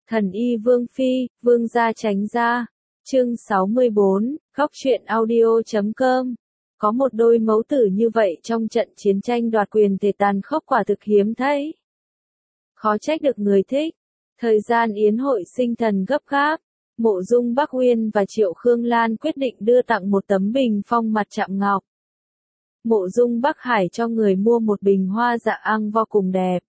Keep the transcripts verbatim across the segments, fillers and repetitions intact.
Thần y Vương Phi, Vương gia tránh ra. Chương sáu mươi bốn, góc truyện audio chấm com. Có một đôi mẫu tử như vậy trong trận chiến tranh đoạt quyền thể tàn khốc quả thực hiếm thấy. Khó trách được người thích. Thời gian yến hội sinh thần gấp gáp, Mộ Dung Bắc Uyên và Triệu Khương Lan quyết định đưa tặng một tấm bình phong mặt chạm ngọc. Mộ Dung Bắc Hải cho người mua một bình hoa dạ ang vô cùng đẹp.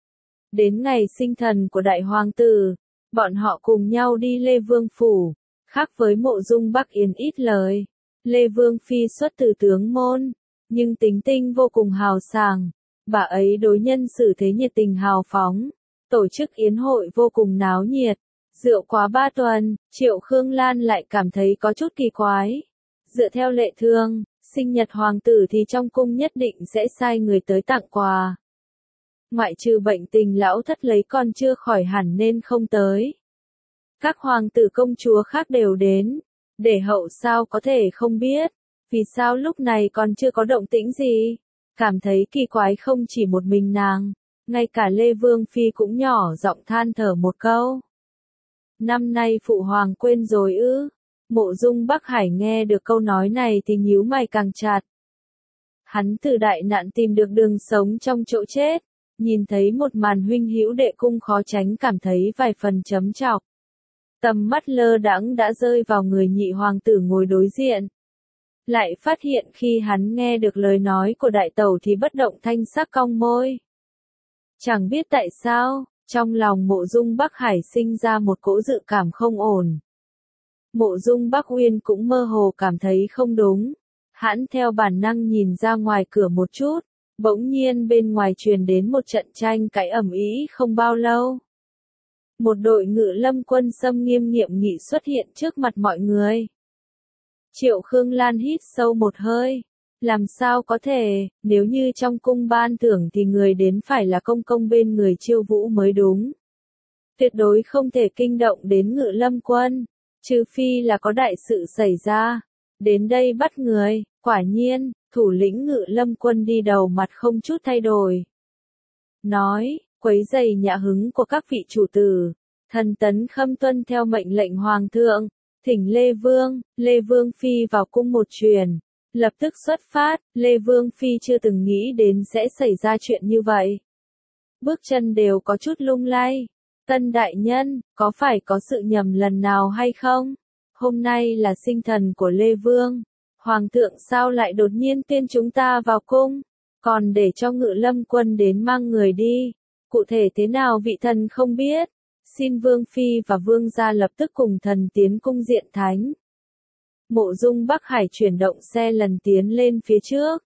Đến ngày sinh thần của đại hoàng tử, bọn họ cùng nhau đi Lê Vương phủ. Khác với Mộ Dung Bắc Yến ít lời, Lê Vương Phi xuất từ tướng môn, nhưng tính tình vô cùng hào sảng. Bà ấy đối nhân xử thế nhiệt tình hào phóng, tổ chức yến hội vô cùng náo nhiệt. Rượu quá ba tuần, Triệu Khương Lan lại cảm thấy có chút kỳ quái. Dựa theo lệ thường, sinh nhật hoàng tử thì trong cung nhất định sẽ sai người tới tặng quà. Ngoại trừ bệnh tình lão thất lấy con chưa khỏi hẳn nên không tới. Các hoàng tử công chúa khác đều đến, để hậu sao có thể không biết, vì sao lúc này còn chưa có động tĩnh gì. Cảm thấy kỳ quái không chỉ một mình nàng, ngay cả Lê Vương Phi cũng nhỏ giọng than thở một câu. Năm nay phụ hoàng quên rồi ư? Mộ Dung Bắc Hải nghe được câu nói này thì nhíu mày càng chặt. Hắn từ đại nạn tìm được đường sống trong chỗ chết, nhìn thấy một màn huynh hữu đệ cung khó tránh cảm thấy vài phần chấm chọc. Tầm mắt lơ đãng đã rơi vào người nhị hoàng tử ngồi đối diện. Lại phát hiện khi hắn nghe được lời nói của đại tẩu thì bất động thanh sắc cong môi. Chẳng biết tại sao, trong lòng Mộ Dung Bắc Hải sinh ra một cỗ dự cảm không ổn. Mộ Dung Bắc Uyên cũng mơ hồ cảm thấy không đúng. Hắn theo bản năng nhìn ra ngoài cửa một chút, bỗng nhiên bên ngoài truyền đến một trận tranh cãi ầm ĩ không bao lâu. Một đội ngự lâm quân xâm nghiêm nghiệm nghị xuất hiện trước mặt mọi người. Triệu Khương Lan hít sâu một hơi. Làm sao có thể, nếu như trong cung ban thưởng thì người đến phải là công công bên người Chiêu Vũ mới đúng. Tuyệt đối không thể kinh động đến ngự lâm quân, trừ phi là có đại sự xảy ra. Đến đây bắt người, quả nhiên, thủ lĩnh ngự lâm quân đi đầu mặt không chút thay đổi. Nói, quấy rầy nhã hứng của các vị chủ tử, thần tấn khâm tuân theo mệnh lệnh hoàng thượng, thỉnh Lê Vương, Lê Vương Phi vào cung một truyền. Lập tức xuất phát, Lê Vương Phi chưa từng nghĩ đến sẽ xảy ra chuyện như vậy. Bước chân đều có chút lung lay. Tân đại nhân, có phải có sự nhầm lần nào hay không? Hôm nay là sinh thần của Lê Vương. Hoàng thượng sao lại đột nhiên tuyên chúng ta vào cung? Còn để cho ngự lâm quân đến mang người đi. Cụ thể thế nào vị thần không biết. Xin Vương Phi và Vương gia lập tức cùng thần tiến cung diện thánh. Mộ Dung Bắc Hải chuyển động xe lần tiến lên phía trước.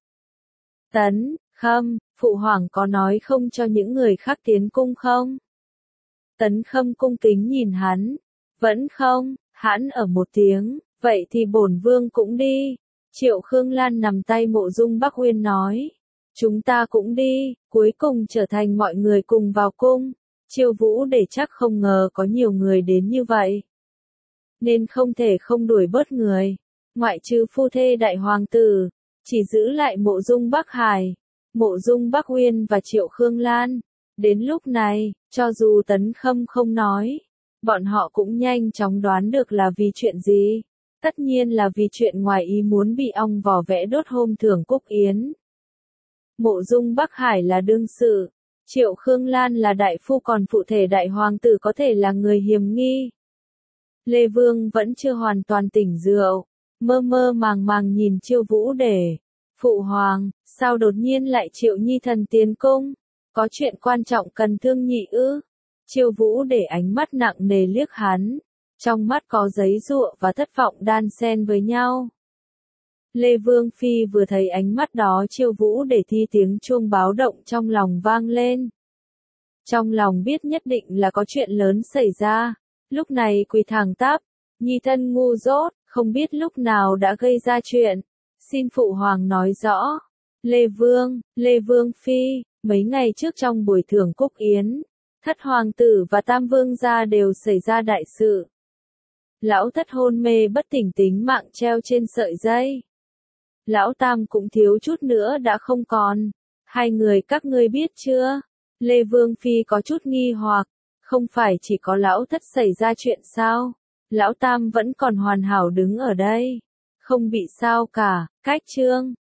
Tấn, Khâm, phụ hoàng có nói không cho những người khác tiến cung không? Tấn Khâm cung kính nhìn hắn. Vẫn không, hãn ở một tiếng, vậy thì bổn vương cũng đi. Triệu Khương Lan nằm tay Mộ Dung Bắc Uyên nói. Chúng ta cũng đi, cuối cùng trở thành mọi người cùng vào cung. Chiêu Vũ để chắc không ngờ có nhiều người đến như vậy. Nên không thể không đuổi bớt người. Ngoại trừ phu thê đại hoàng tử, chỉ giữ lại Mộ Dung Bắc Hải, Mộ Dung Bắc Uyên và Triệu Khương Lan. Đến lúc này, cho dù Tấn Khâm không nói, bọn họ cũng nhanh chóng đoán được là vì chuyện gì. Tất nhiên là vì chuyện ngoài ý muốn bị ong vò vẽ đốt hôm thưởng Cúc Yến. Mộ Dung Bắc Hải là đương sự, Triệu Khương Lan là đại phu, còn phụ thể đại hoàng tử có thể là người hiềm nghi. Lê Vương vẫn chưa hoàn toàn tỉnh rượu, mơ mơ màng màng nhìn Chiêu Vũ để. Phụ hoàng, sao đột nhiên lại triệu nhi thần tiến cung? Có chuyện quan trọng cần thương nhị ư? Chiêu Vũ để ánh mắt nặng nề liếc hắn. Trong mắt có giấy giụa và thất vọng đan xen với nhau. Lê Vương Phi vừa thấy ánh mắt đó Chiêu Vũ để thì tiếng chuông báo động trong lòng vang lên. Trong lòng biết nhất định là có chuyện lớn xảy ra. Lúc này quỳ thẳng tắp, nhi thân ngu dốt, không biết lúc nào đã gây ra chuyện. Xin phụ hoàng nói rõ. Lê Vương, Lê Vương Phi, mấy ngày trước trong buổi thưởng Cúc Yến, thất hoàng tử và tam vương gia đều xảy ra đại sự. Lão thất hôn mê bất tỉnh, tính mạng treo trên sợi dây. Lão tam cũng thiếu chút nữa đã không còn. Hai người các ngươi biết chưa? Lê Vương Phi có chút nghi hoặc, Không phải chỉ có lão thất xảy ra chuyện sao? Lão tam vẫn còn hoàn hảo đứng ở đây. Không bị sao cả, cách trương.